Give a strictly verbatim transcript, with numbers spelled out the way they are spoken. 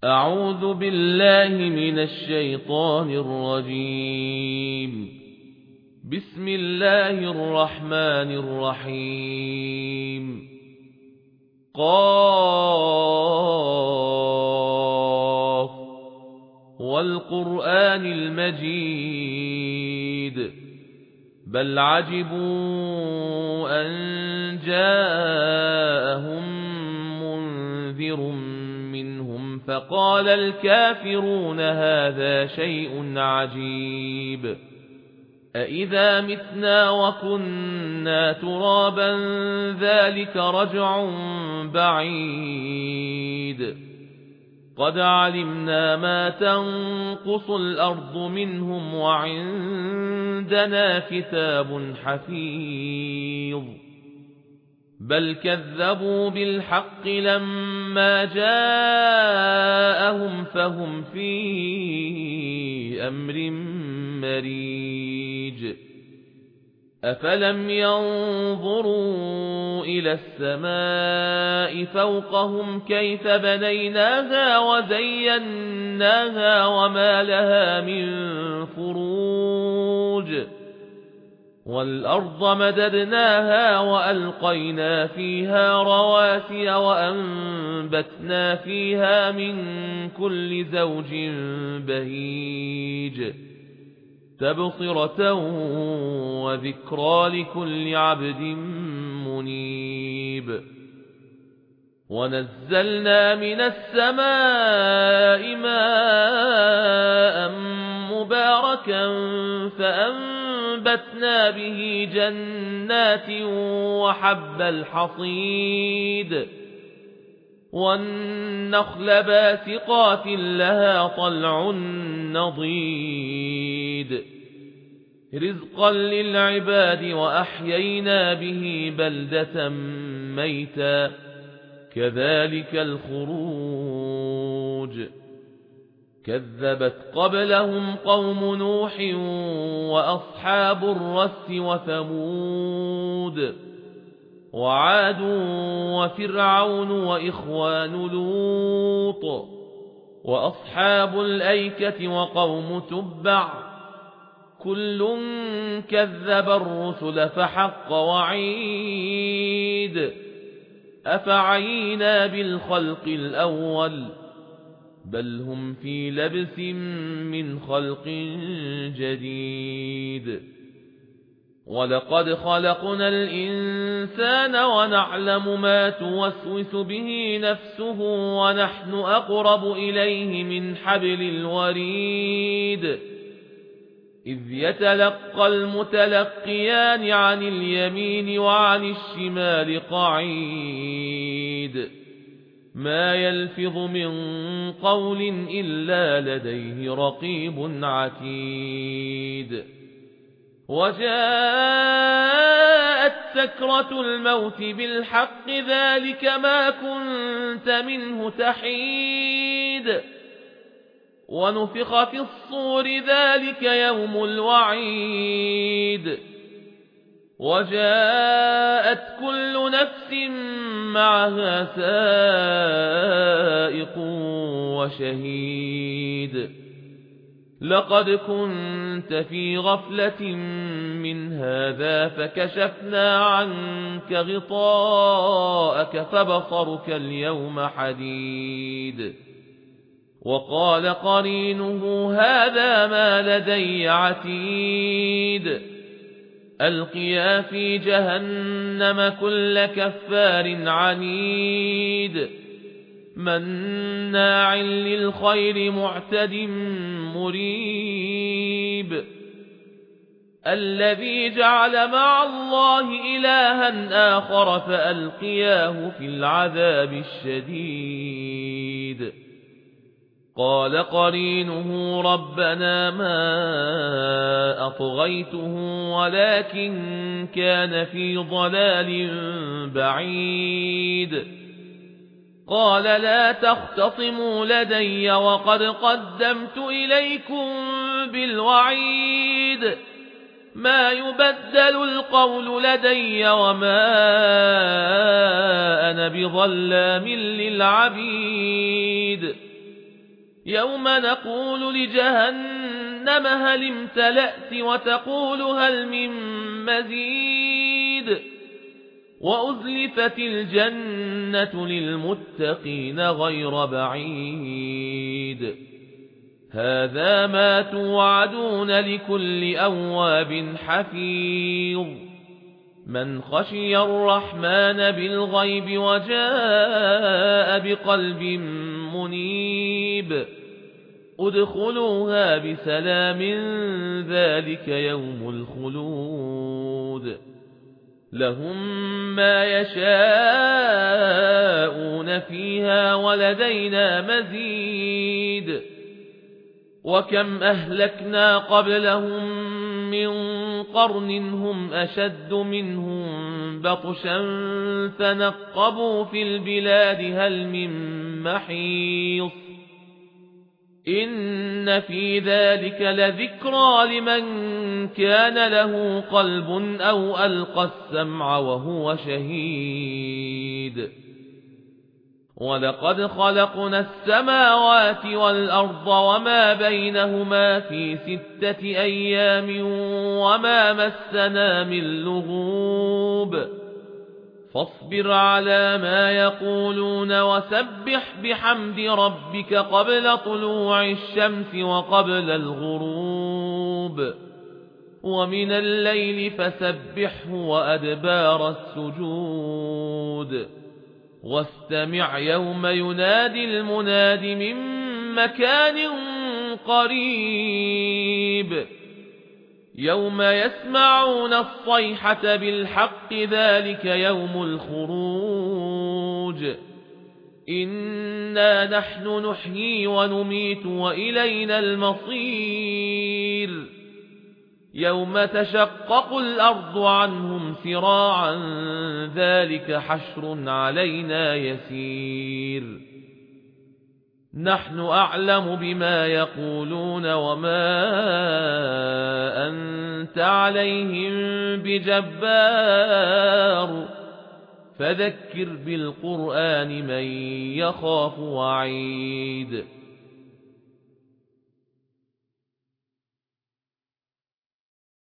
أعوذ بالله من الشيطان الرجيم. بسم الله الرحمن الرحيم. قاف والقرآن المجيد بل عجبوا أن جاءهم منذر منهم فقال الكافرون هذا شيء عجيب أإذا متنا وكنا ترابا ذلك رجع بعيد قد علمنا ما تنقص الأرض منهم وعندنا كتاب حفيظ بل كذبوا بالحق لما جاءهم فهم في أمر مريج أفلم ينظروا إلى السماء فوقهم كيف بنيناها وزيناها وما لها من فروج والأرض مددناها وألقينا فيها رواسي وأنبتنا فيها من كل زوج بهيج تبصرة وذكرى لكل عبد منيب ونزلنا من السماء ماء مباركا فأنبتنا به جنات وحب الحصيد والنخل باسقات لها طلع نضيد رزقا للعباد وأحيينا به بلدة ميتا كذلك الخروج كذبت قبلهم قوم نوح وأصحاب الرس وثمود وعاد وفرعون وإخوان لوط وأصحاب الأيكة وقوم تبع كل كذب الرسل فحق وعيد أفعينا بالخلق الأول بل هم في لبس من خلق جديد ولقد خلقنا الإنسان ونعلم ما توسوس به نفسه ونحن أقرب إليه من حبل الوريد إذ يتلقى المتلقيان عن اليمين وعن الشمال قعيد ما يلفظ من قول إلا لديه رقيب عتيد وجاءت سكرة الموت بالحق ذلك ما كنت منه تحيد ونفخ في الصور ذلك يوم الوعيد وجاءت كل نفس معها سائق وشهيد لقد كنت في غفلة من هذا فكشفنا عنك غطاءك فبصرك اليوم حديد وقال قرينه هذا ما لدي عتيد ألقيا في جهنم كل كفار عنيد مناع للخير معتد مريب الذي جعل مع الله إلها آخر فألقياه في العذاب الشديد قال قرينه ربنا ما أطغيته ولكن كان في ضلال بعيد قال لا تختصموا لدي وقد قدمت إليكم بالوعيد ما يبدل القول لدي وما أنا بظلام للعبيد يوم نقول لجهنم هل امتلأت وتقول هل من مزيد وأزلفت الجنة للمتقين غير بعيد هذا ما توعدون لكل أواب حفيظ من خشي الرحمن بالغيب وجاء بقلب منيب ادخلوها بسلام ذلك يوم الخلود لهم ما يشاءون فيها ولدينا مزيد وكم أهلكنا قبلهم من قرن هم أشد منهم بطشا فنقبوا في البلاد هل من محيص إن في ذلك لذكرى لمن كان له قلب أو ألقى السمع وهو شهيد ولقد خلقنا السماوات والأرض وما بينهما في ستة أيام وما مسنا من لغوب فاصبر على ما يقولون وسبح بحمد ربك قبل طلوع الشمس وقبل الغروب ومن الليل فسبحه وأدبار السجود واستمع يوم ينادي المناد من مكان قريب يوم يسمعون الصيحة بالحق ذلك يوم الخروج إنا نحن نحيي ونميت وإلينا المصير يوم تشقق الأرض عنهم سراعا ذلك حشر علينا يسير نحن أعلم بما يقولون وما أنت عليهم بجبار فذكر بالقرآن من يخاف وعيد